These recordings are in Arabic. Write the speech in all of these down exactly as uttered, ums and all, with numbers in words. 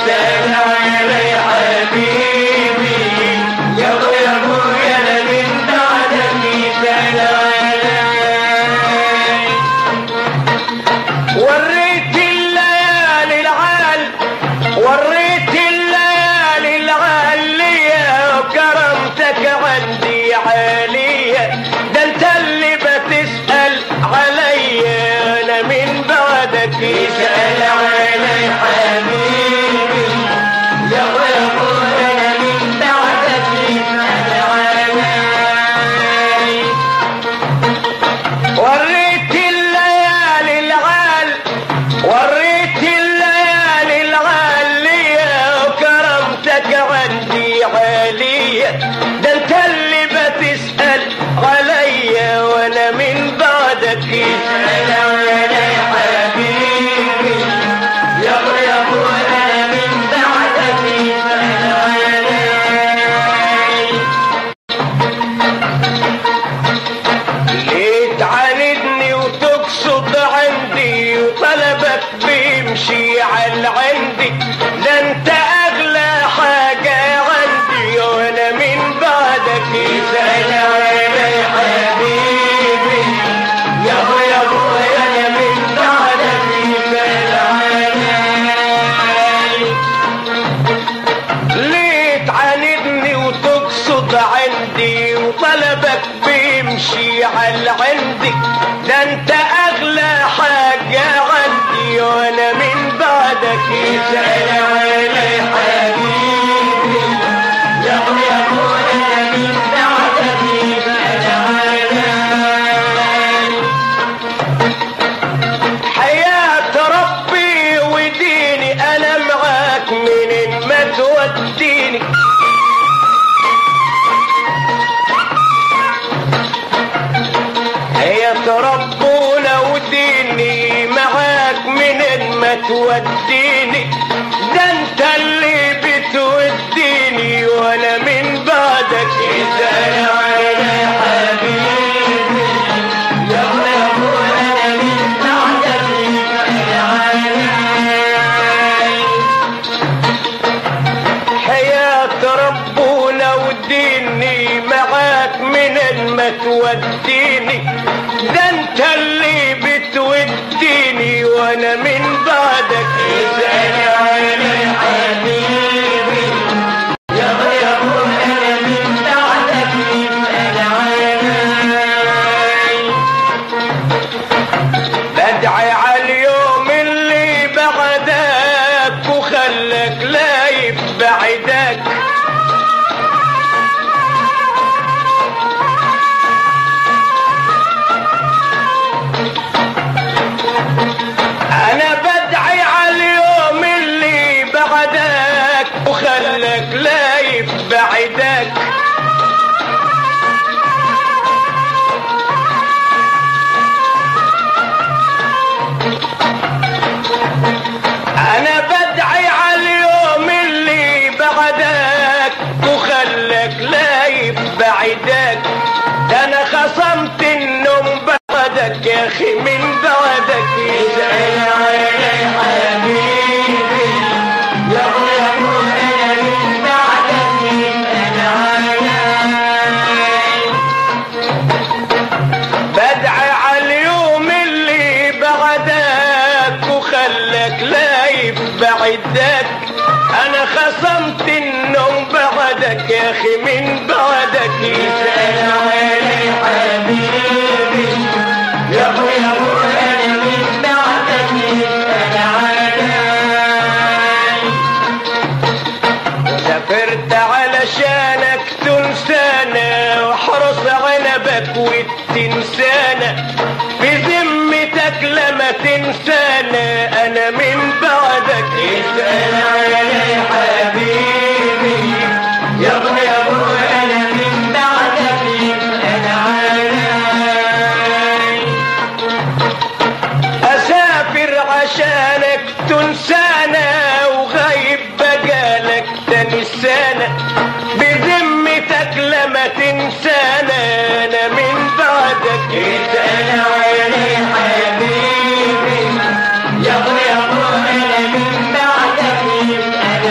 يسأل علي حبيبي يا ابو يا ابو انا من بعدك يسأل علي. وريت الليالي العال وريت الليالي العالية وكرمتك عندي عالية ده انت اللي بتسأل عليا انا من بعدك يسأل علي حبيبي يا ابو يا ابو انا من بعدك يسأل علي. وريت الليالي العال وريت الليالي العالية وكرمتك عندي عالية ده انت اللي بتسأل عليا وانا من بعدك يسأل علي حبيبي يا ابو يا ابو انا من بعدك يسأل علي. ليه تعاندني وتقصد عندي وطلبك بيمشي على عندي ده انت اغلى حاجة عندي وانا من بعدك يسأل علي حبيبي يا ابو يا ابو انا من بعدك يسأل علي. ليه تعاندني وتقصد عندي وطلبك بيمشي على عندي ده انت اغلى حاجة عندي وانا من بعدك يسأل علي حبيبي يا ابو يا ابو انا من بعدك يسأل علي. حياة ربي وديني انا معاك منين ما توديني حياة ربنا وديني معاك منين ما توديني ده انت اللي بتوديني وانا من بعدك يسأل علي حبيبي يا ابو يا ابو انا من بعدك يسأل علي. حياة ربنا وديني معاك منين ما توديني ده انت اللي بتوديني وانا من بعدك يسأل علي حبيبي يا ابو يا ابو انا من بعدك يسأل علي. بدعي على اليوم اللي بعدك وخلك لا يبعدك انا بدعي على اليوم اللي بعدك وخلك لا يبعدك انا بدعي على اليوم اللي بعدك وخلك لا يبعدك ده انا خصمت النوم بعدك يا اخي من بعدك يسأل علي حبيبي يا ابو يا ابو انا من بعدك يسأل علي. بدعي على اليوم اللي بعدك وخلك لا يبعدك انا خصمت النوم بعدك يا اخي من بعدك يسأل علي حبيبي يا ابو يا ابو انا من بعدك يسأل علي. سافرت علشانك تنسانا واحرص عنبك وتنسانا بذمتك لما تنسانا انا من بعدك يسأل علي حبيبي يا ابو يا ابو انا من بعدك يسأل علي. اسافر عشانك تنسانا وغايب بقالك تنسانا بذمتك لما تنسانا انا من بعدك يسأل علي حبيبي يا ابو يا ابو انا من بعدك يسأل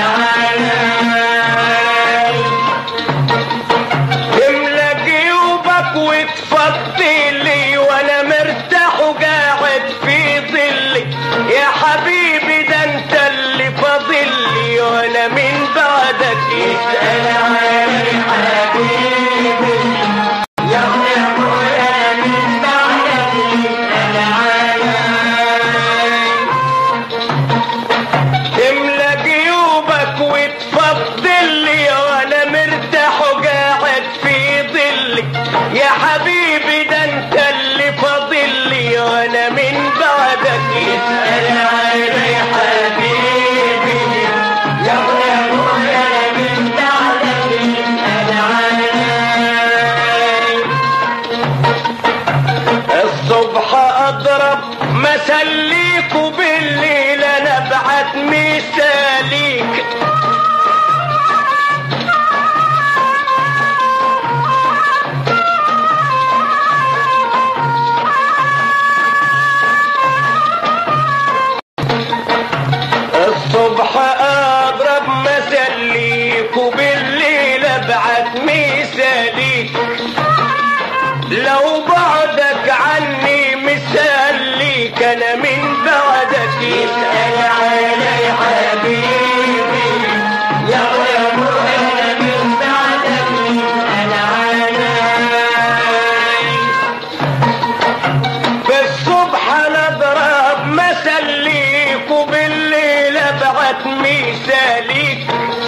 تفضلي وانا مرتاح وقاعد في ظلي يا حبيبي ده انت اللي فاضلي وانا من بعدك يسأل عني حبيبي يا ابويا من بعدك يسأل عني تملى جيوبك وتفضلي وانا مرتاح وقاعد في ظلي يا حبيبي ده انت اللي فاضلي وانا من بعدك يسأل عني حبيبي يا ابويا من بعدك يسأل عني الصبح اضرب مسليك وبالليل انا ابعت مثاليك الصبح اضرب مسليك وبالليل ابعت مثاليك لو بعدك عني مسليك انا من بعدك يسأل علي حبيبي يا ابويا من بعدك يسأل علي بالصبح نضرب مسليك وبالليل ابعت مثاليك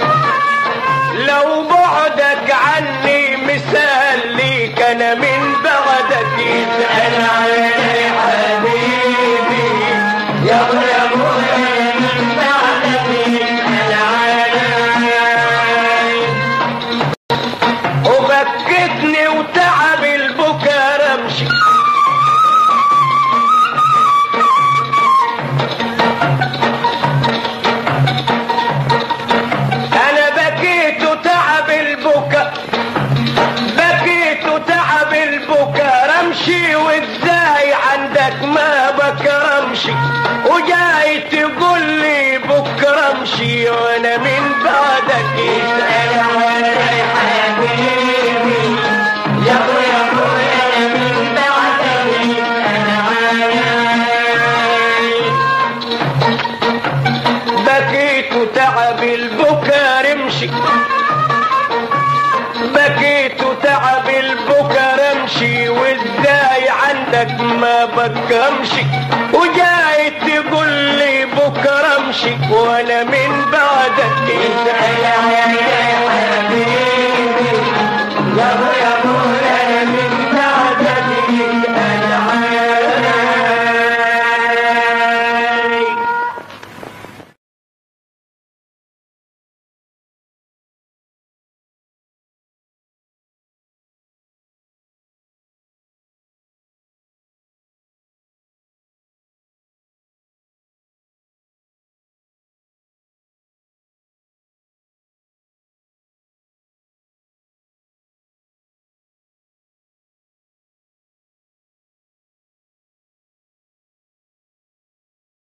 لو بعدك عني مسليك انا من بعدك يسأل علي حبيبي يا ابويا من بعدك يسأل علي وبكتني وتعب البكا رمشي انا بكيت وتعب البكا بكيت وتعب البكا رمشي وازاي عندك ما بكرمشي وجاي تقول لي بكره امشي وانا من بعدك يسأل علي حبيبي يا ابويا من بعدك يسأل علي بكيت وتعب البكا رمشي بكيت وتعب البكا رمشي وازاي عندك ما بكمشي وجاي تقول لي بكره امشي وانا من بعدك يسأل علي